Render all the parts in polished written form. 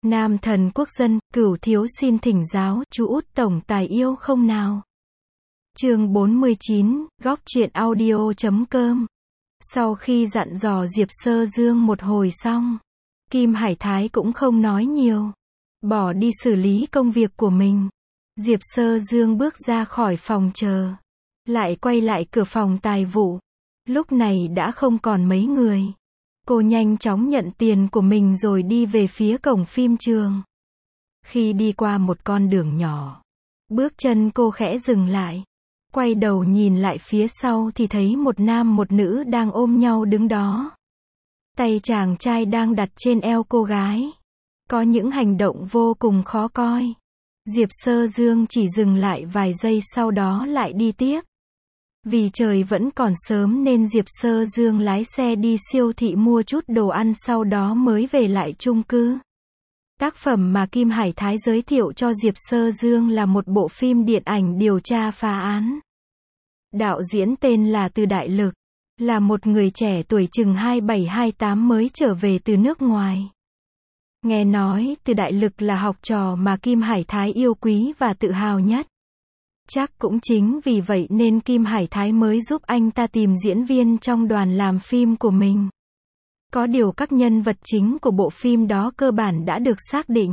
Nam thần quốc dân, Cửu thiếu xin thỉnh giáo, chú út tổng tài yêu không nào? Chương 49, góc truyện audio.com. Sau khi dặn dò Diệp Sơ Dương một hồi xong, Kim Hải Thái cũng không nói nhiều, bỏ đi xử lý công việc của mình. Diệp Sơ Dương bước ra khỏi phòng chờ, lại quay lại cửa phòng tài vụ. Lúc này đã không còn mấy người. Cô nhanh chóng nhận tiền của mình rồi đi về phía cổng phim trường. Khi đi qua một con đường nhỏ, bước chân cô khẽ dừng lại. Quay đầu nhìn lại phía sau thì thấy một nam một nữ đang ôm nhau đứng đó. Tay chàng trai đang đặt trên eo cô gái. Có những hành động vô cùng khó coi. Diệp Sơ Dương chỉ dừng lại vài giây sau đó lại đi tiếp. Vì trời vẫn còn sớm nên Diệp Sơ Dương lái xe đi siêu thị mua chút đồ ăn sau đó mới về lại chung cư. Tác phẩm mà Kim Hải Thái giới thiệu cho Diệp Sơ Dương là một bộ phim điện ảnh điều tra phá án. Đạo diễn tên là Từ Đại Lực, là một người trẻ tuổi chừng 27-28 mới trở về từ nước ngoài. Nghe nói Từ Đại Lực là học trò mà Kim Hải Thái yêu quý và tự hào nhất. Chắc cũng chính vì vậy nên Kim Hải Thái mới giúp anh ta tìm diễn viên trong đoàn làm phim của mình. Có điều các nhân vật chính của bộ phim đó cơ bản đã được xác định.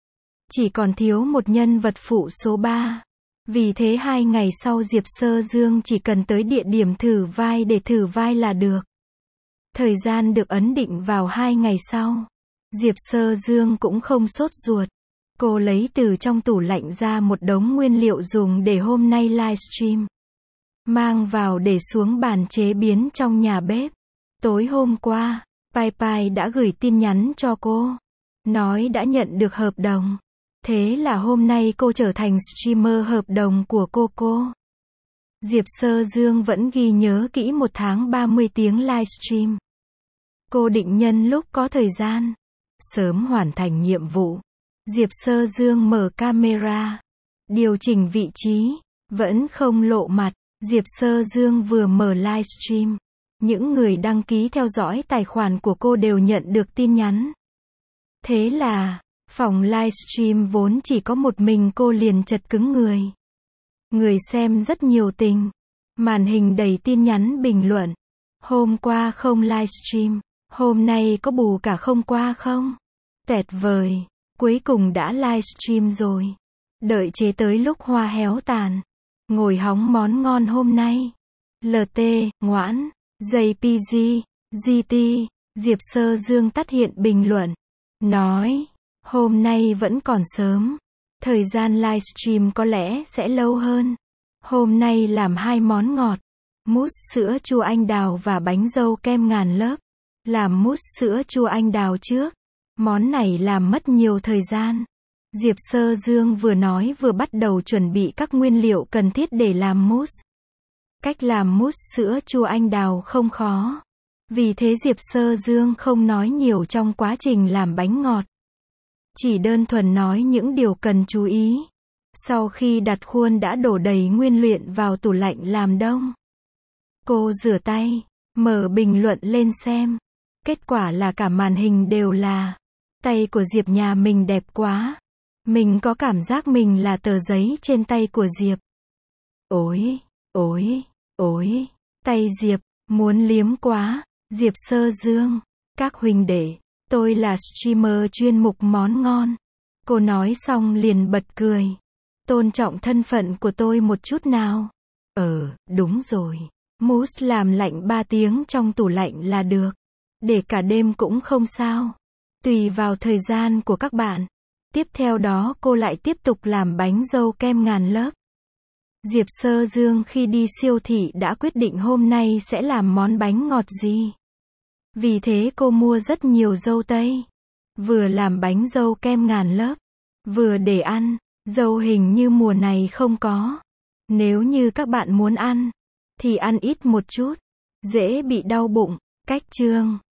Chỉ còn thiếu một nhân vật phụ số 3. Vì thế 2 ngày sau Diệp Sơ Dương chỉ cần tới địa điểm thử vai để thử vai là được. Thời gian được ấn định vào 2 ngày sau. Diệp Sơ Dương cũng không sốt ruột. Cô lấy từ trong tủ lạnh ra một đống nguyên liệu dùng để hôm nay livestream. Mang vào để xuống bàn chế biến trong nhà bếp. Tối hôm qua, Pai Pai đã gửi tin nhắn cho cô. Nói đã nhận được hợp đồng. Thế là hôm nay cô trở thành streamer hợp đồng của cô. Diệp Sơ Dương vẫn ghi nhớ kỹ 1 tháng 30 tiếng livestream. Cô định nhân lúc có thời gian, sớm hoàn thành nhiệm vụ. Diệp Sơ Dương mở camera, điều chỉnh vị trí, vẫn không lộ mặt. Diệp Sơ Dương vừa mở livestream, những người đăng ký theo dõi tài khoản của cô đều nhận được tin nhắn. Thế là, phòng livestream vốn chỉ có một mình cô liền chật cứng người. Người xem rất nhiều tình. Màn hình đầy tin nhắn bình luận. Hôm qua không livestream, hôm nay có bù cả hôm qua không? Tuyệt vời, cuối cùng đã livestream rồi. Đợi chế tới lúc hoa héo tàn. Ngồi hóng món ngon hôm nay. LT, ngoãn, JPG, GT, Diệp Sơ Dương tắt hiện bình luận. Nói, hôm nay vẫn còn sớm. Thời gian livestream có lẽ sẽ lâu hơn. Hôm nay làm 2 món ngọt. Mousse sữa chua anh đào và bánh dâu kem ngàn lớp. Làm mousse sữa chua anh đào trước. Món này làm mất nhiều thời gian. Diệp Sơ Dương vừa nói vừa bắt đầu chuẩn bị các nguyên liệu cần thiết để làm mousse. Cách làm mousse sữa chua anh đào không khó. Vì thế Diệp Sơ Dương không nói nhiều trong quá trình làm bánh ngọt. Chỉ đơn thuần nói những điều cần chú ý. Sau khi đặt khuôn đã đổ đầy nguyên liệu vào tủ lạnh làm đông. Cô rửa tay, mở bình luận lên xem. Kết quả là cả màn hình đều là tay của Diệp nhà mình đẹp quá. Mình có cảm giác mình là tờ giấy trên tay của Diệp. Ôi, ôi, ôi, tay Diệp, muốn liếm quá. Diệp Sơ Dương, các huynh đệ, tôi là streamer chuyên mục món ngon. Cô nói xong liền bật cười. Tôn trọng thân phận của tôi một chút nào. Đúng rồi. Mousse làm lạnh 3 tiếng trong tủ lạnh là được. Để cả đêm cũng không sao. Tùy vào thời gian của các bạn. Tiếp theo đó cô lại tiếp tục làm bánh dâu kem ngàn lớp. Diệp Sơ Dương khi đi siêu thị đã quyết định hôm nay sẽ làm món bánh ngọt gì. Vì thế cô mua rất nhiều dâu tây. Vừa làm bánh dâu kem ngàn lớp, vừa để ăn. Dâu hình như mùa này không có. Nếu như các bạn muốn ăn, thì ăn ít một chút. Dễ bị đau bụng. Cách chương